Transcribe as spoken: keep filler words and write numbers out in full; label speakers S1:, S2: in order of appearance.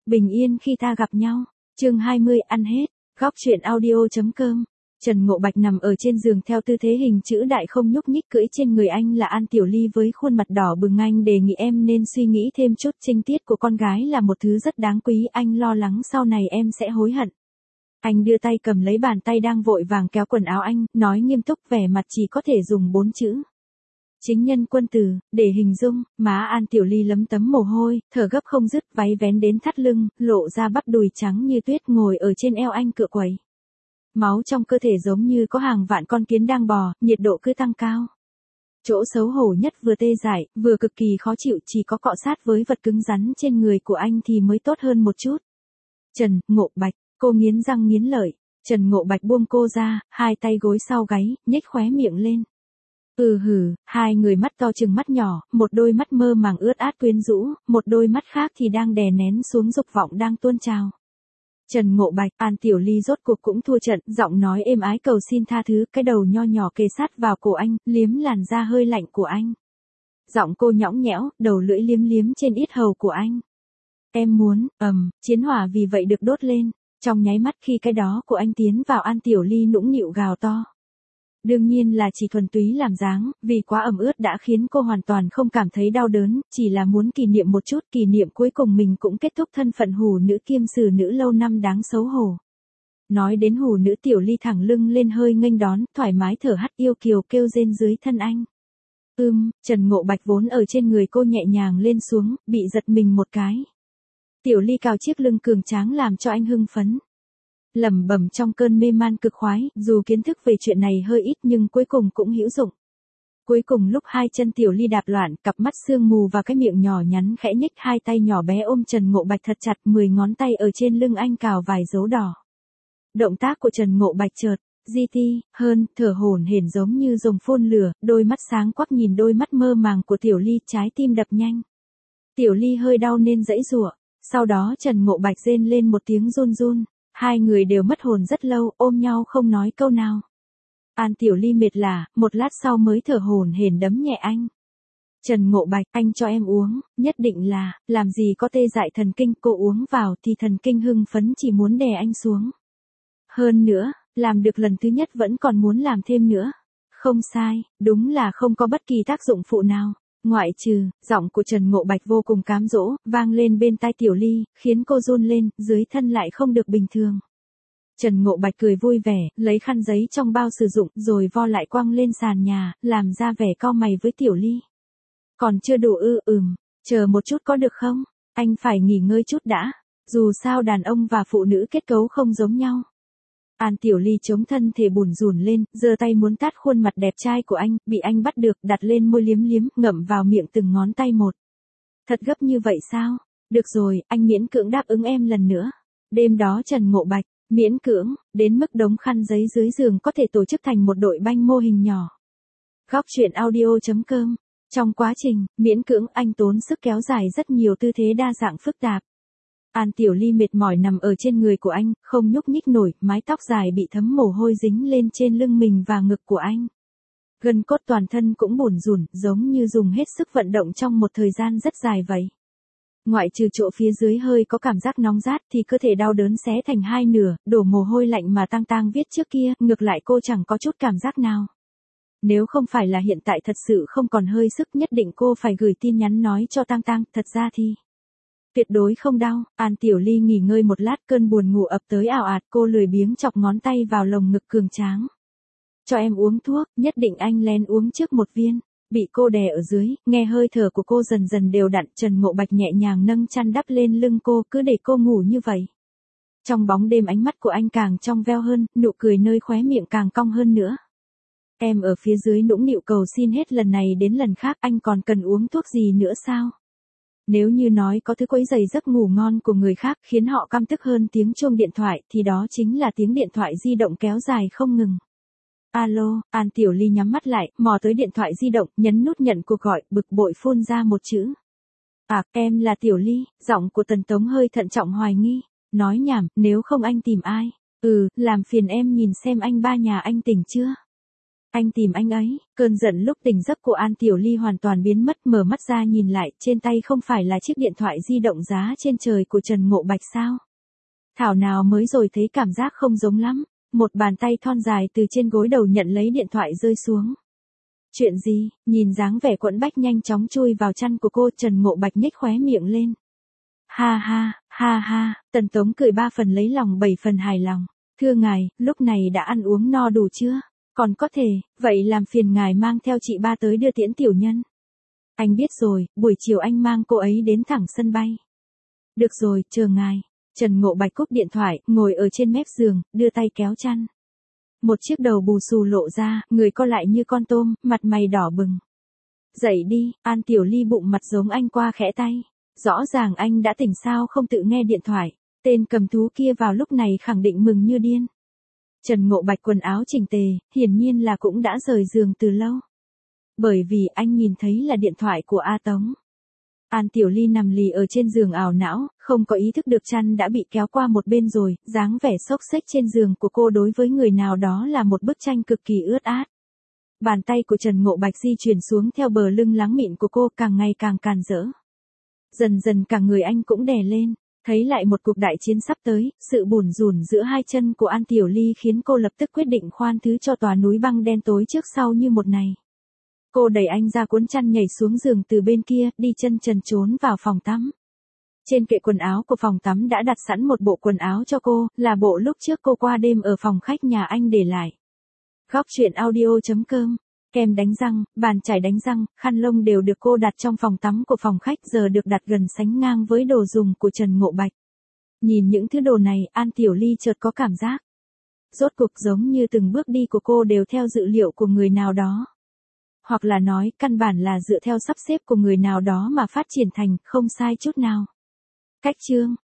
S1: Bình yên khi ta gặp nhau. Chương hai mươi ăn hết. Góc truyện audio.com. Trần Ngộ Bạch nằm ở trên giường theo tư thế hình chữ đại không nhúc nhích, cưỡi trên người anh là An Tiểu Ly với khuôn mặt đỏ bừng. Anh đề nghị em nên suy nghĩ thêm chút, trinh tiết của con gái là một thứ rất đáng quý, anh lo lắng sau này em sẽ hối hận. Anh đưa tay cầm lấy bàn tay đang vội vàng kéo quần áo anh, nói nghiêm túc, vẻ mặt chỉ có thể dùng bốn chữ. Chính nhân quân tử, để hình dung. Má An Tiểu Ly lấm tấm mồ hôi, thở gấp không dứt, váy vén đến thắt lưng, lộ ra bắp đùi trắng như tuyết ngồi ở trên eo anh cựa quẩy. Máu trong cơ thể giống như có hàng vạn con kiến đang bò, nhiệt độ cứ tăng cao. Chỗ xấu hổ nhất vừa tê dại, vừa cực kỳ khó chịu, chỉ có cọ sát với vật cứng rắn trên người của anh thì mới tốt hơn một chút. Trần Ngộ Bạch, cô nghiến răng nghiến lợi. Trần Ngộ Bạch buông cô ra, hai tay gối sau gáy, nhếch khóe miệng lên. Ừ hừ, hai người mắt to chừng mắt nhỏ, một đôi mắt mơ màng ướt át quyến rũ, một đôi mắt khác thì đang đè nén xuống dục vọng đang tuôn trào. Trần Ngộ Bạch, An Tiểu Ly rốt cuộc cũng thua trận, giọng nói êm ái cầu xin tha thứ, cái đầu nho nhỏ kề sát vào cổ anh, liếm làn da hơi lạnh của anh. Giọng cô nhõng nhẽo, đầu lưỡi liếm liếm trên yết hầu của anh. Em muốn, ầm, chiến hỏa vì vậy được đốt lên, trong nháy mắt khi cái đó của anh tiến vào, An Tiểu Ly nũng nịu gào to. Đương nhiên là chỉ thuần túy làm dáng, vì quá ẩm ướt đã khiến cô hoàn toàn không cảm thấy đau đớn, chỉ là muốn kỷ niệm một chút, kỷ niệm cuối cùng mình cũng kết thúc thân phận hủ nữ kiêm xử nữ lâu năm đáng xấu hổ. Nói đến hủ nữ, Tiểu Ly thẳng lưng lên hơi nghênh đón, thoải mái thở hắt yêu kiều kêu rên dưới thân anh. Ưm, Trần Ngộ Bạch vốn ở trên người cô nhẹ nhàng lên xuống, bị giật mình một cái. Tiểu Ly cào chiếc lưng cường tráng làm cho anh hưng phấn. Lẩm bẩm trong cơn mê man cực khoái, dù kiến thức về chuyện này hơi ít nhưng cuối cùng cũng hữu dụng. Cuối cùng lúc hai chân Tiểu Ly đạp loạn, cặp mắt sương mù và cái miệng nhỏ nhắn khẽ nhích, hai tay nhỏ bé ôm Trần Ngộ Bạch thật chặt, mười ngón tay ở trên lưng anh cào vài dấu đỏ. Động tác của Trần Ngộ Bạch chợt, di ti, hơn, thở hổn hển giống như rồng phun lửa, đôi mắt sáng quắc nhìn đôi mắt mơ màng của Tiểu Ly, trái tim đập nhanh. Tiểu Ly hơi đau nên giãy giụa, sau đó Trần Ngộ Bạch rên lên một tiếng run run. Hai người đều mất hồn rất lâu, ôm nhau không nói câu nào. An Tiểu Ly mệt lả, một lát sau mới thở hổn hển đấm nhẹ anh. Trần Ngộ Bạch, anh cho em uống, nhất định là, làm gì có tê dại thần kinh, cô uống vào thì thần kinh hưng phấn chỉ muốn đè anh xuống. Hơn nữa, làm được lần thứ nhất vẫn còn muốn làm thêm nữa. Không sai, đúng là không có bất kỳ tác dụng phụ nào. Ngoại trừ, giọng của Trần Ngộ Bạch vô cùng cám dỗ, vang lên bên tai Tiểu Ly, khiến cô run lên, dưới thân lại không được bình thường. Trần Ngộ Bạch cười vui vẻ, lấy khăn giấy trong bao sử dụng, rồi vo lại quăng lên sàn nhà, làm ra vẻ cau mày với Tiểu Ly. Còn chưa đủ ư? Ừm, chờ một chút có được không? Anh phải nghỉ ngơi chút đã. Dù sao đàn ông và phụ nữ kết cấu không giống nhau. An Tiểu Ly chống thân thể bủn rủn lên, giơ tay muốn tát khuôn mặt đẹp trai của anh, bị anh bắt được, đặt lên môi liếm liếm, ngậm vào miệng từng ngón tay một. Thật gấp như vậy sao? Được rồi, anh miễn cưỡng đáp ứng em lần nữa. Đêm đó Trần Ngộ Bạch, miễn cưỡng, đến mức đống khăn giấy dưới giường có thể tổ chức thành một đội banh mô hình nhỏ. Góc truyện audio.com. Trong quá trình, miễn cưỡng anh tốn sức kéo dài rất nhiều tư thế đa dạng phức tạp. An Tiểu Ly mệt mỏi nằm ở trên người của anh, không nhúc nhích nổi, mái tóc dài bị thấm mồ hôi dính lên trên lưng mình và ngực của anh. Gân cốt toàn thân cũng bủn rủn, giống như dùng hết sức vận động trong một thời gian rất dài vậy. Ngoại trừ chỗ phía dưới hơi có cảm giác nóng rát thì cơ thể đau đớn xé thành hai nửa, đổ mồ hôi lạnh mà Tang Tang viết trước kia, ngược lại cô chẳng có chút cảm giác nào. Nếu không phải là hiện tại thật sự không còn hơi sức, nhất định cô phải gửi tin nhắn nói cho Tang Tang, thật ra thì tuyệt đối không đau. An Tiểu Ly nghỉ ngơi một lát, cơn buồn ngủ ập tới ào ạt, cô lười biếng chọc ngón tay vào lồng ngực cường tráng. Cho em uống thuốc, nhất định anh lén uống trước một viên. Bị cô đè ở dưới, nghe hơi thở của cô dần dần đều đặn, Trần Ngộ Bạch nhẹ nhàng nâng chăn đắp lên lưng cô, cứ để cô ngủ như vậy. Trong bóng đêm ánh mắt của anh càng trong veo hơn, nụ cười nơi khóe miệng càng cong hơn nữa. Em ở phía dưới nũng nịu cầu xin hết lần này đến lần khác, anh còn cần uống thuốc gì nữa sao? Nếu như nói có thứ quấy rầy giấc ngủ ngon của người khác khiến họ căm tức hơn tiếng chuông điện thoại thì đó chính là tiếng điện thoại di động kéo dài không ngừng. Alo, An Tiểu Ly nhắm mắt lại, mò tới điện thoại di động, nhấn nút nhận cuộc gọi, bực bội phun ra một chữ. À, em là Tiểu Ly, giọng của Tần Tống hơi thận trọng hoài nghi. Nói nhảm, nếu không anh tìm ai? Ừ, làm phiền em nhìn xem anh ba nhà anh tỉnh chưa? Anh tìm anh ấy, cơn giận lúc tỉnh giấc của An Tiểu Ly hoàn toàn biến mất, mở mắt ra nhìn lại, trên tay không phải là chiếc điện thoại di động giá trên trời của Trần Ngộ Bạch sao? Thảo nào mới rồi thấy cảm giác không giống lắm, một bàn tay thon dài từ trên gối đầu nhận lấy điện thoại rơi xuống. Chuyện gì, nhìn dáng vẻ quẫn bách nhanh chóng chui vào chăn của cô, Trần Ngộ Bạch nhếch khóe miệng lên. Ha ha, ha ha, Tần Tống cười ba phần lấy lòng bảy phần hài lòng. Thưa ngài, lúc này đã ăn uống no đủ chưa? Còn có thể, vậy làm phiền ngài mang theo chị ba tới đưa tiễn tiểu nhân. Anh biết rồi, buổi chiều anh mang cô ấy đến thẳng sân bay. Được rồi, chờ ngài. Trần Ngộ Bạch cúp điện thoại, ngồi ở trên mép giường, đưa tay kéo chăn. Một chiếc đầu bù xù lộ ra, người co lại như con tôm, mặt mày đỏ bừng. Dậy đi, An Tiểu Ly bụng mặt giống anh qua khẽ tay. Rõ ràng anh đã tỉnh sao không tự nghe điện thoại. Tên cầm thú kia vào lúc này khẳng định mừng như điên. Trần Ngộ Bạch quần áo chỉnh tề, hiển nhiên là cũng đã rời giường từ lâu. Bởi vì anh nhìn thấy là điện thoại của A Tống. An Tiểu Ly nằm lì ở trên giường ảo não, không có ý thức được chăn đã bị kéo qua một bên rồi, dáng vẻ xốc xếch trên giường của cô đối với người nào đó là một bức tranh cực kỳ ướt át. Bàn tay của Trần Ngộ Bạch di chuyển xuống theo bờ lưng láng mịn của cô, càng ngày càng càn rỡ. Dần dần cả người anh cũng đè lên, thấy lại một cuộc đại chiến sắp tới, sự bủn rủn giữa hai chân của An Tiểu Ly khiến cô lập tức quyết định khoan thứ cho tòa núi băng đen tối trước sau như một ngày. Cô đẩy anh ra cuốn chăn nhảy xuống giường từ bên kia, đi chân trần trốn vào phòng tắm. Trên kệ quần áo của phòng tắm đã đặt sẵn một bộ quần áo cho cô, là bộ lúc trước cô qua đêm ở phòng khách nhà anh để lại. Góc truyện audio chấm com, kem đánh răng, bàn chải đánh răng, khăn lông đều được cô đặt trong phòng tắm của phòng khách, giờ được đặt gần sánh ngang với đồ dùng của Trần Ngộ Bạch. Nhìn những thứ đồ này, An Tiểu Ly chợt có cảm giác. Rốt cuộc giống như từng bước đi của cô đều theo dự liệu của người nào đó. Hoặc là nói, căn bản là dựa theo sắp xếp của người nào đó mà phát triển thành, không sai chút nào. Cách chương,